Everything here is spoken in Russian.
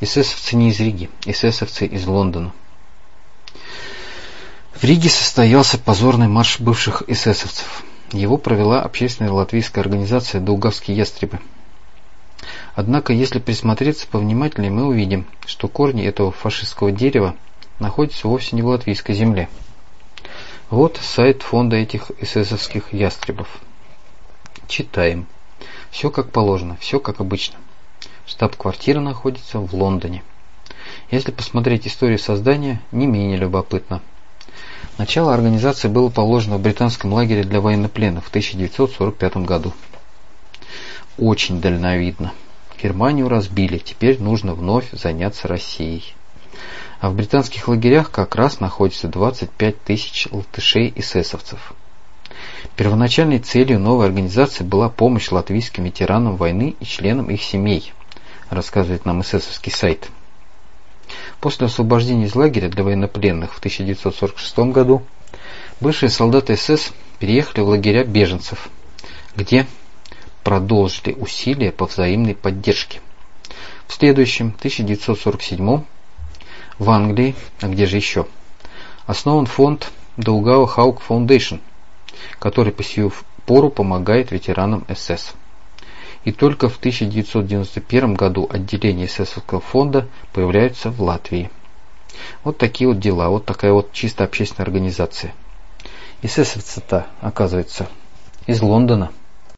Эсэсовцы не из Риги, эсэсовцы из Лондона. В Риге состоялся позорный марш бывших эсэсовцев. Его провела общественная латвийская организация «Даугавские ястребы». Однако, если присмотреться повнимательнее, мы увидим, что корни этого фашистского дерева находятся вовсе не в латвийской земле. Вот сайт фонда этих эсэсовских ястребов. Читаем. Все как положено, все как обычно. Штаб-квартира находится в Лондоне. Если посмотреть историю создания, не менее любопытно. Начало организации было положено в британском лагере для военнопленных в 1945 году. Очень дальновидно. Германию разбили, теперь нужно вновь заняться Россией. А в британских лагерях как раз находится 25 тысяч латышей-эсэсовцев. Первоначальной целью новой организации была помощь латвийским ветеранам войны и членам их семей, рассказывает нам эсэсовский сайт. После освобождения из лагеря для военнопленных в 1946 году бывшие солдаты СС переехали в лагеря беженцев, где продолжили усилия по взаимной поддержке. В следующем, 1947, в Англии, а где же еще, основан фонд Daugava Hawk Foundation, который по сию пору помогает ветеранам СС. И только в 1991 году отделение эсэсовского фонда появляется в Латвии. Вот такие вот дела, вот такая вот чисто общественная организация. Эсэсовцы-то, оказывается, из Лондона.